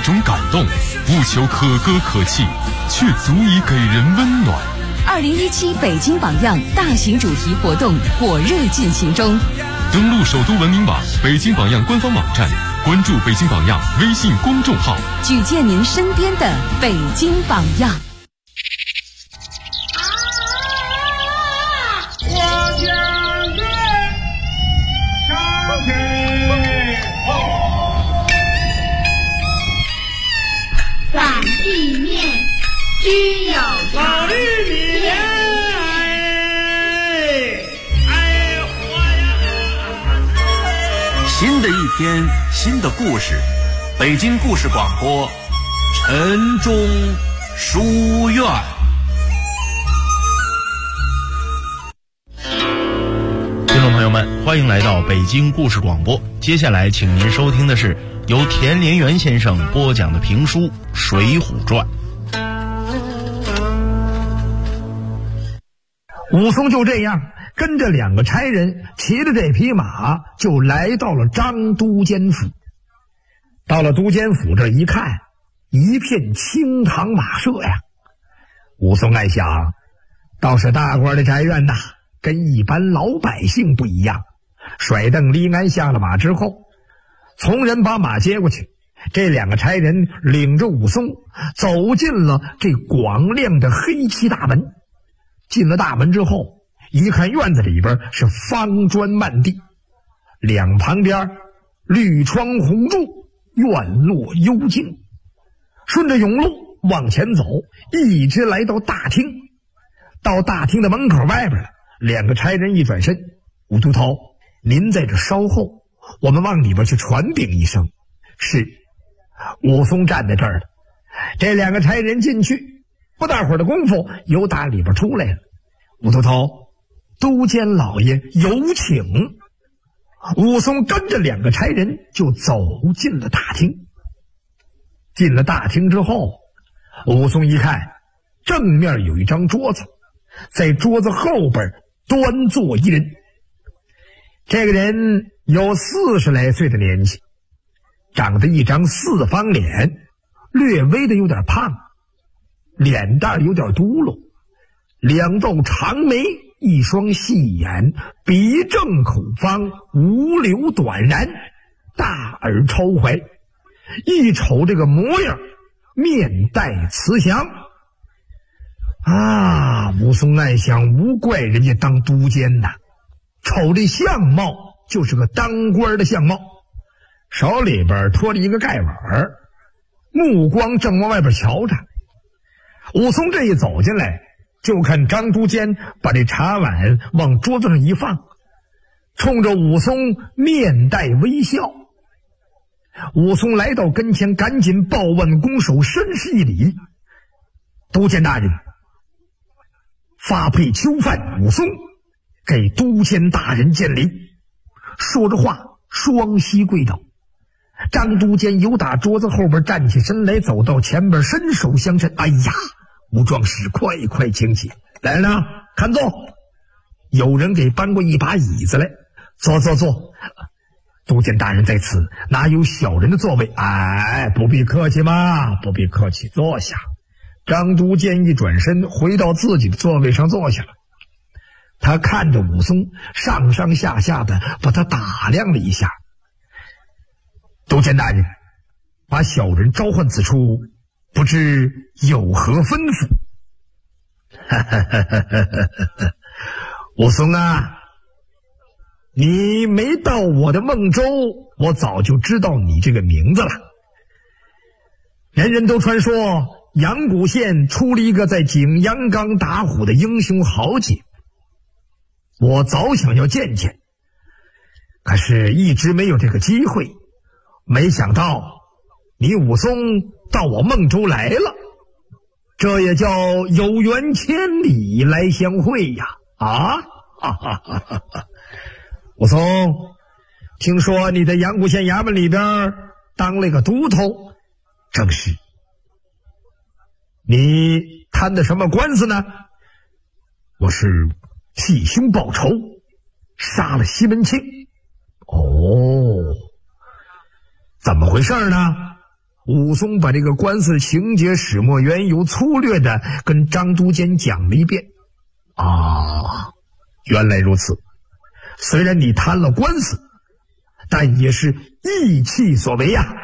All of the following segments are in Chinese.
种感动，不求可歌可泣，却足以给人温暖。 2017北京榜样大型主题活动火热进行中， 登录首都文明网、北京榜样官方网站，关注北京榜样微信公众号， 举荐您身边的北京榜样。 只有老绿棉， 新的一天，新的故事，北京故事广播，晨钟书院。 听众朋友们，欢迎来到北京故事广播。接下来，请您收听的是由田连元先生播讲的评书《水浒传》。 武松就这样跟着2个差人骑着这匹马就来到了张都监府。到了都监府这一看，一片清堂马舍呀。武松暗想，倒是大官的宅院呐，跟一般老百姓不一样。甩蹬离鞍下了马之后，从人把马接过去，这2个差人领着武松走进了这广亮的黑漆大门。进了大门之后，一看院子里边是方砖漫地，两旁边绿窗红柱，院落幽静。顺着甬路往前走，一直来到大厅。到大厅的门口外边了，2个差人一转身，武都头，您在这稍后，我们往里边去传禀一声。是。武松站在这儿了。这2个差人进去不大会儿的功夫，由打里边出来了。武都头，都监老爷有请。武松跟着2个差人就走进了大厅。进了大厅之后，武松一看，正面有一张桌子，在桌子后边端坐一人。这个人有40来岁的年纪，长得一张四方脸，略微的有点胖，脸蛋有点嘟噜，2道长眉，一双细眼，鼻正口方，无瘤短髯，大耳超怀。一瞅这个模样，面带慈祥啊！武松暗想，无怪人家当都监呐，瞅这相貌就是个当官的相貌。手里边托了一个盖碗，目光正往外边瞧着。武松这一走进来，就看张都监把这茶碗往桌子上一放，冲着武松面带微笑。武松来到跟前，赶紧抱腕拱手，深施一礼：“都监大人，发配囚犯武松给都监大人见礼。”说着话，双膝跪倒。张都监由打桌子后边站起身来，走到前边，伸手相衬：“哎呀，武壮士，快请起，来人呐，看坐。”有人给搬过一把椅子来，坐。都监大人在此，哪有小人的座位？哎，不必客气嘛，不必客气，坐下。张都监一转身，回到自己的座位上坐下了。他看着武松，上上下下的把他打量了一下。都监大人，把小人召唤此处，不知有何吩咐？武松啊，你没到我的孟州，我早就知道你这个名字了。人人都传说阳谷县出了一个在景阳冈打虎的英雄豪杰，我早想要见见，可是一直没有这个机会。没想到你武松到我孟州来了，这也叫有缘千里来相会呀！武松，听说你在阳谷县衙门里边当了个都头。正是。你摊的什么官司呢？我是替兄报仇，杀了西门庆。哦，怎么回事呢？ 武松把这个官司情节始末缘由粗略的跟张都监讲了一遍。原来如此，虽然你贪了官司，但也是义气所为呀。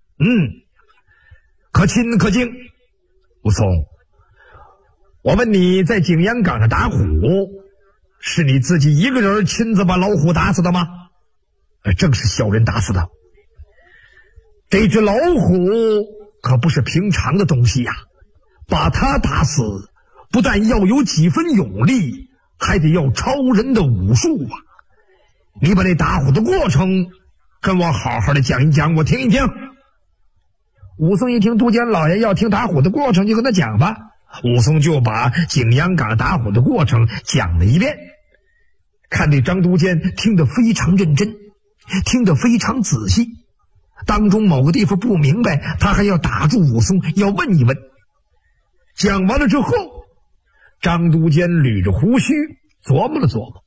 可亲可敬。武松，我问你，在景阳冈上打虎，是你自己一个人亲自把老虎打死的吗？正是小人打死的。这只老虎可不是平常的东西呀，把它打死，不但要有几分勇力，还得要超人的武术啊！你把那打虎的过程跟我好好的讲一讲，我听一听。武松一听都监老爷要听打虎的过程，就跟他讲吧。武松就把景阳冈打虎的过程讲了一遍。看这张都监听得非常认真，听得非常仔细，当中某个地方不明白，他还要打住武松，要问一问。讲完了之后，张都监捋着胡须琢磨了琢磨，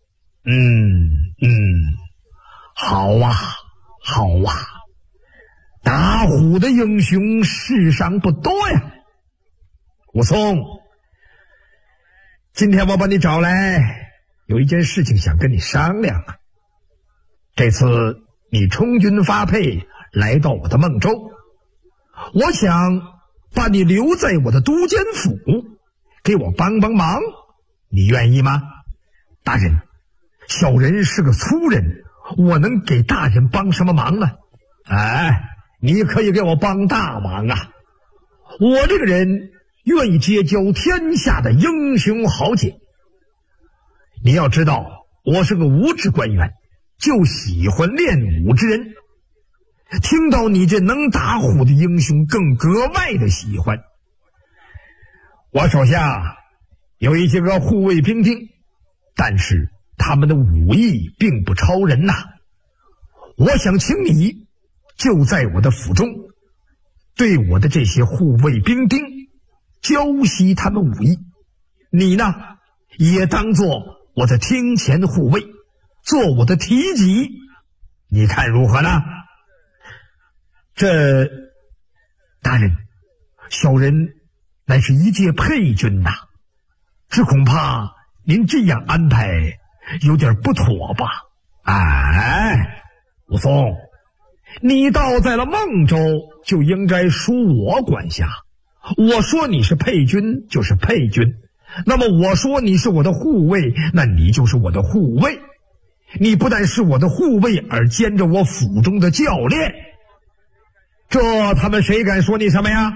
好啊，打虎的英雄世上不多呀。武松，今天我把你找来，有一件事情想跟你商量啊。这次你充军发配来到我的孟州，我想把你留在我的都监府，给我帮帮忙，你愿意吗？大人，小人是个粗人，我能给大人帮什么忙呢？你可以给我帮大忙啊！我这个人愿意结交天下的英雄豪杰。你要知道，我是个武职官员，就喜欢练武之人。听到你这能打虎的英雄，更格外的喜欢。我手下有一些个护卫兵丁，但是他们的武艺并不超人呐。我想请你就在我的府中，对我的这些护卫兵丁教习他们武艺。你呢，也当做我的厅前护卫，做我的提级，你看如何呢？这大人，小人乃是一介配军呐，只恐怕您这样安排有点不妥吧？武松，你到在了孟州，就应该属我管辖。我说你是配军就是配军，那么我说你是我的护卫，那你就是我的护卫。你不但是我的护卫，而兼着我府中的教练，这他们谁敢说你什么呀？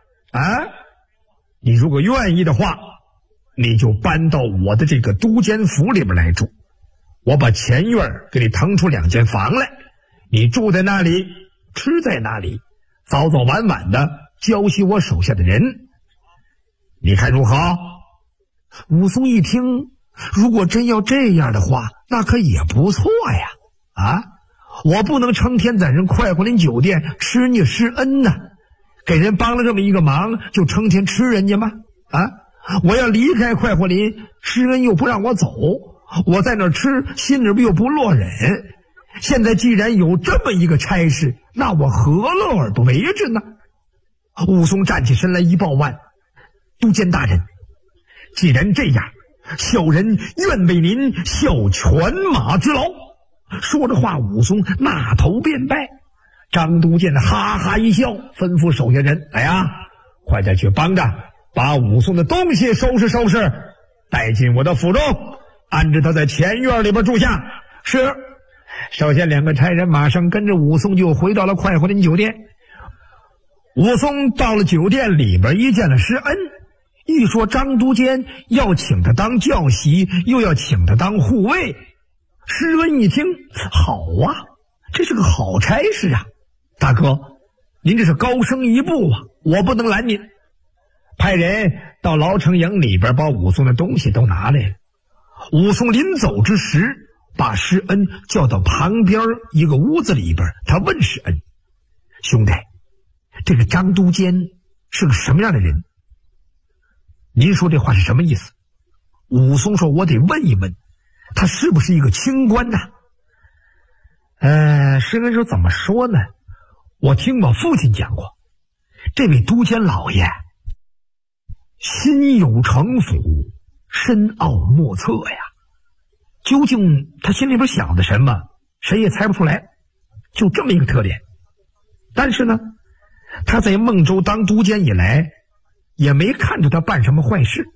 你如果愿意的话，你就搬到我的这个都监府里边来住，我把前院给你腾出2间房来，你住在那里，吃在那里，早早晚晚的教习我手下的人，你看如何？武松一听，如果真要这样的话，那可也不错呀。我不能成天在人快活林酒店吃你施恩呢，给人帮了这么一个忙，就成天吃人家吗？我要离开快活林，施恩又不让我走，我在那儿吃，心里边又不落忍。现在既然有这么一个差事，那我何乐而不为之呢？武松站起身来一抱腕，都监大人，既然这样，小人愿为您效犬马之劳。说着话，武松纳头便拜。张都监哈哈一笑，吩咐手下人：快点去帮着把武松的东西收拾收拾，带进我的府中，安置他在前院里边住下。是。手下2个差人马上跟着武松就回到了快活林酒店。武松到了酒店里边，一见了施恩，一说张都监要请他当教习，又要请他当护卫。施恩一听，好啊，这是个好差事啊！大哥，您这是高升一步啊，我不能拦您。派人到牢城营里边把武松的东西都拿来了。武松临走之时，把施恩叫到旁边一个屋子里边，他问施恩：兄弟，这个张都监是个什么样的人？您说这话是什么意思？武松说：我得问一问，他是不是一个清官呐？施恩说：怎么说呢？我听我父亲讲过， 这位都监老爷心有城府，深奥莫测呀。究竟他心里边想的什么，谁也猜不出来，就这么一个特点。但是呢，他在孟州当都监以来，也没看出他办什么坏事，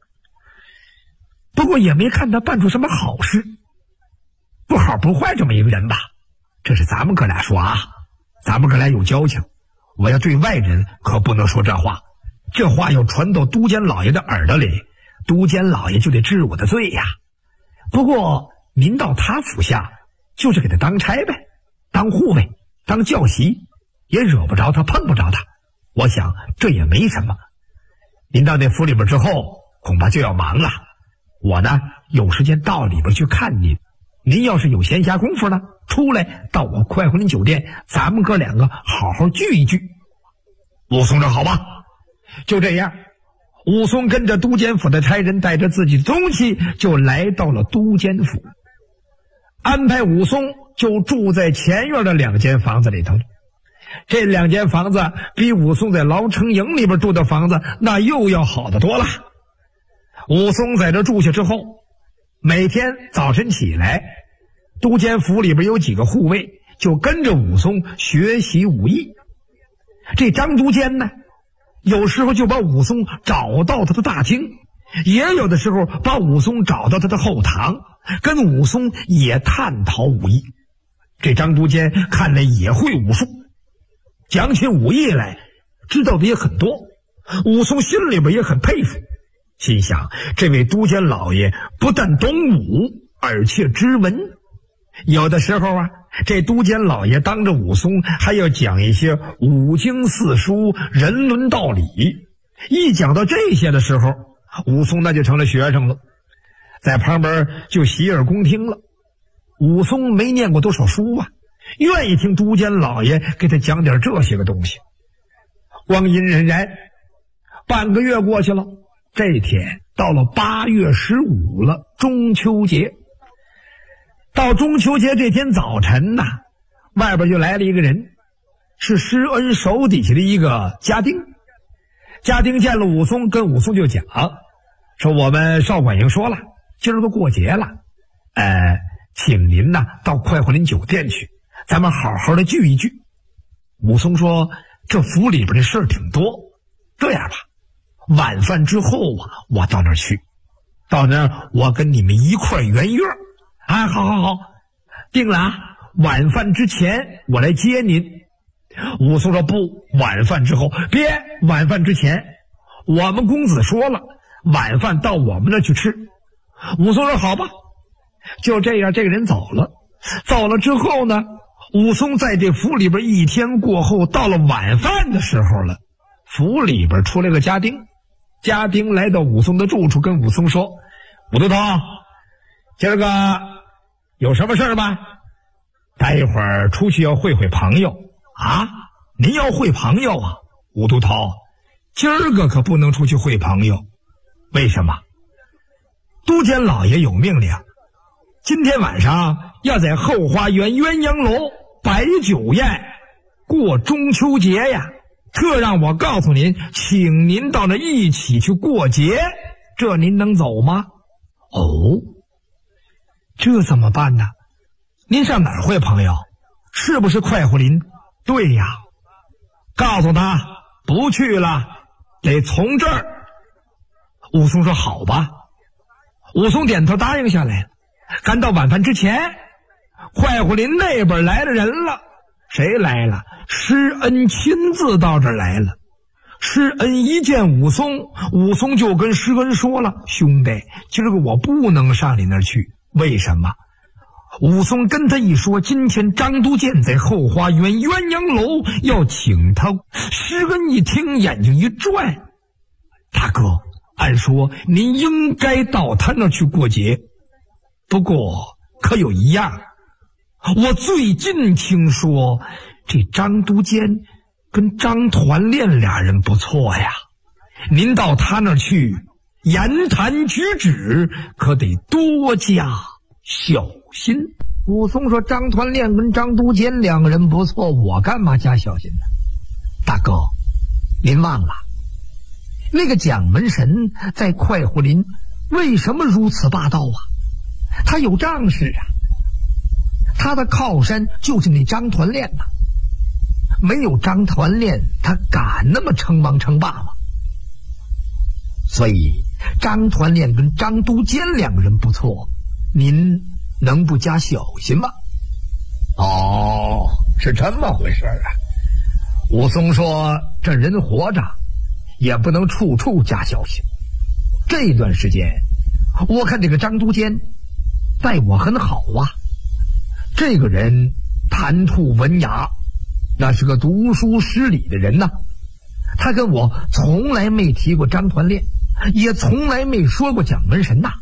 不过也没看他办出什么好事，不好不坏这么一个人吧。这是咱们哥俩说啊，咱们哥俩有交情，我要对外人可不能说这话，这话要传到都监老爷的耳朵里，都监老爷就得治我的罪呀。不过您到他府下就是给他当差呗，当护卫，当教习，也惹不着他，碰不着他，我想这也没什么。您到那府里边之后恐怕就要忙了，我呢有时间到里边去看您，您要是有闲暇功夫呢，出来到我快活林酒店，咱们哥两个好好聚一聚。武松说好吧。就这样，武松跟着都监府的差人，带着自己的东西就来到了都监府，安排武松就住在前院的2间房子里头。这2间房子比武松在牢城营里边住的房子那又要好得多了。武松在这住下之后，每天早晨起来，都监府里边有几个护卫就跟着武松学习武艺。这张都监呢，有时候就把武松找到他的大厅，也有的时候把武松找到他的后堂，跟武松也探讨武艺。这张都监看来也会武术，讲起武艺来知道的也很多，武松心里边也很佩服，心想这位都监老爷不但懂武，而且知文。有的时候啊，这都监老爷当着武松还要讲一些五经四书、人伦道理，一讲到这些的时候，武松那就成了学生了，在旁边就洗耳恭听了。武松没念过多少书啊，愿意听都监老爷给他讲点这些个东西。光阴荏苒，半个月过去了，这天到了8月15了，中秋节。到中秋节这天早晨呐，外边就来了一个人，是施恩手底下的一个家丁。家丁见了武松，跟武松就讲说，我们少管营说了，今儿个过节了，请您呐到快活林酒店去，咱们好好的聚一聚。武松说，这府里边的事儿挺多，这样吧，晚饭之后啊，我到那儿去，到那儿我跟你们一块圆约。好，定了啊，晚饭之前我来接您。武松说不，晚饭之后，别，晚饭之前，我们公子说了，晚饭到我们那去吃。武松说好吧。就这样，这个人走了之后呢，武松在这府里边一天过后，到了晚饭的时候了，府里边出来个家丁。家丁来到武松的住处，跟武松说，武都头，今儿个有什么事儿吧？待会儿出去要会朋友啊。您要会朋友啊？武都头，今儿个可不能出去会朋友。为什么？都监老爷有命令，今天晚上要在后花园鸳鸯楼摆酒宴，过中秋节呀。特让我告诉您，请您到那一起去过节，这您能走吗？哦，这怎么办呢？您上哪儿会朋友？是不是快活林？对呀。告诉他不去了，得从这儿。武松说好吧。武松点头答应下来。赶到晚饭之前，快活林那边来了人了。谁来了？施恩亲自到这儿来了。施恩一见武松，武松就跟施恩说了，兄弟，今儿个我不能上你那儿去。为什么？武松跟他一说，今天张都监在后花园鸳鸯楼要请他。施恩一听，眼睛一转，大哥，按说您应该到他那儿去过节，不过可有一样，我最近听说这张都监跟张团练俩人不错呀，您到他那儿去，言谈举止可得多加小心。武松说，张团练跟张都监两个人不错，我干嘛加小心呢？大哥， 您忘了，那个蒋门神在快活林为什么如此霸道啊？他有仗势啊，他的靠山就是那张团练呐。没有张团练，他敢那么称王称霸吗？所以张团练跟张都监两个人不错，您能不加小心吗？哦，是这么回事啊。武松说，这人活着也不能处处加小心。这段时间我看这个张都监待我很好啊，这个人谈吐文雅，那是个读书识礼的人呐。他跟我从来没提过张团练，也从来没说过蒋门神呐。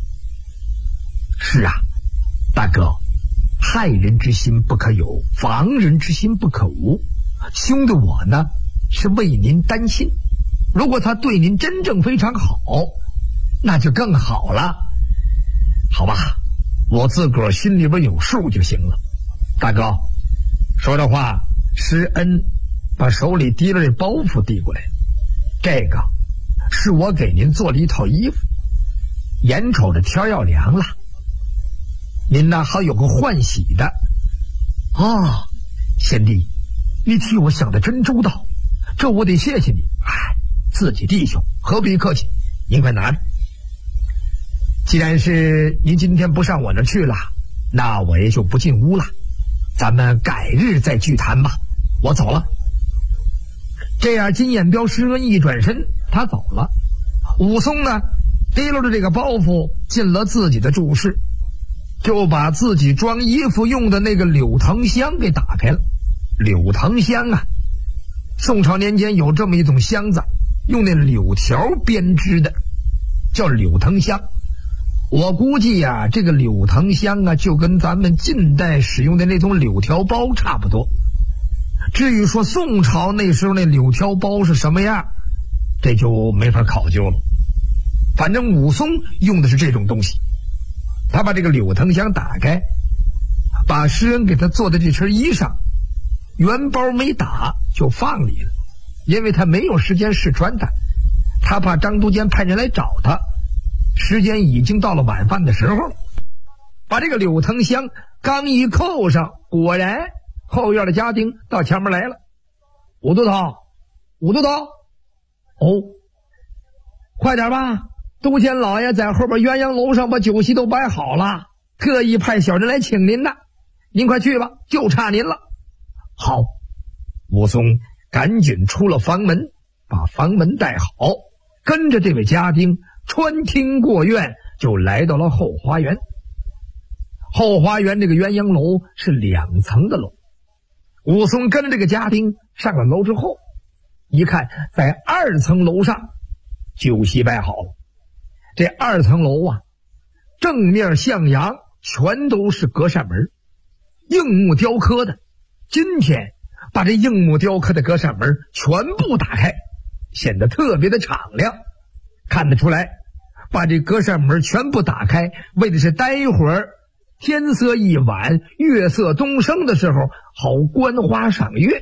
是啊，大哥，害人之心不可有，防人之心不可无。兄弟我呢是为您担心，如果他对您真正非常好，那就更好了。好吧，我自个儿心里边有数就行了。大哥，说这话，施恩把手里提了这包袱递过来，这个是我给您做了一套衣服，眼瞅着天要凉了，您呢好有个换洗的。哦，贤弟，你替我想的真周到，这我得谢谢你。自己弟兄何必客气，您快拿着。既然是您今天不上我那去了，那我也就不进屋了，咱们改日再聚谈吧，我走了。这样金眼彪施恩一转身，他走了。武松呢提溜着这个包袱进了自己的住室，就把自己装衣服用的那个柳藤箱给打开了。柳藤箱啊，宋朝年间有这么一种箱子，用那柳条编织的，叫柳藤箱。我估计啊，这个柳藤箱啊，就跟咱们近代使用的那种柳条包差不多。至于说宋朝那时候那柳条包是什么样，这就没法考究了。反正武松用的是这种东西。他把这个柳藤箱打开，把施恩给他做的这身衣裳原包没打就放里了，因为他没有时间试穿它，他怕张都监派人来找他，时间已经到了晚饭的时候了。把这个柳藤箱刚一扣上，果然后院的家丁到前面来了。武都头，武都头，哦，快点吧，都监老爷在后边鸳鸯楼上把酒席都摆好了，特意派小人来请您的，您快去吧，就差您了。好，武松赶紧出了房门，把房门带好，跟着这位家丁穿厅过院，就来到了后花园。后花园这个鸳鸯楼是2层的楼。武松跟着这个家丁上了楼之后，一看在2层楼上酒席摆好了。这2层楼啊，正面向阳，全都是隔扇门，硬木雕刻的。今天把这硬木雕刻的隔扇门全部打开，显得特别的敞亮。看得出来，把这隔扇门全部打开，为的是待会儿天色一晚，月色东升的时候好观花赏月。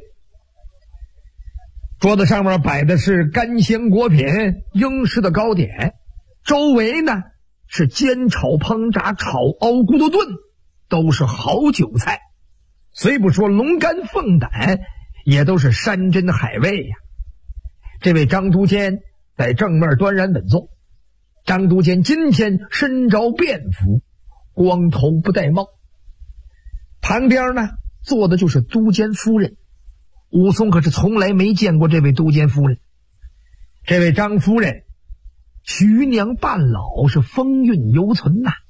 桌子上面摆的是干鲜果品，英式的糕点，周围呢是煎炒烹炸炒熬咕噜炖，都是好酒菜。虽不说龙肝凤胆，也都是山珍海味呀。这位张都监在正面端然稳坐。张都监今天身着便服，光头不戴帽，旁边呢坐的就是都监夫人。武松可是从来没见过这位都监夫人。这位张夫人徐娘半老，是风韵犹存呐。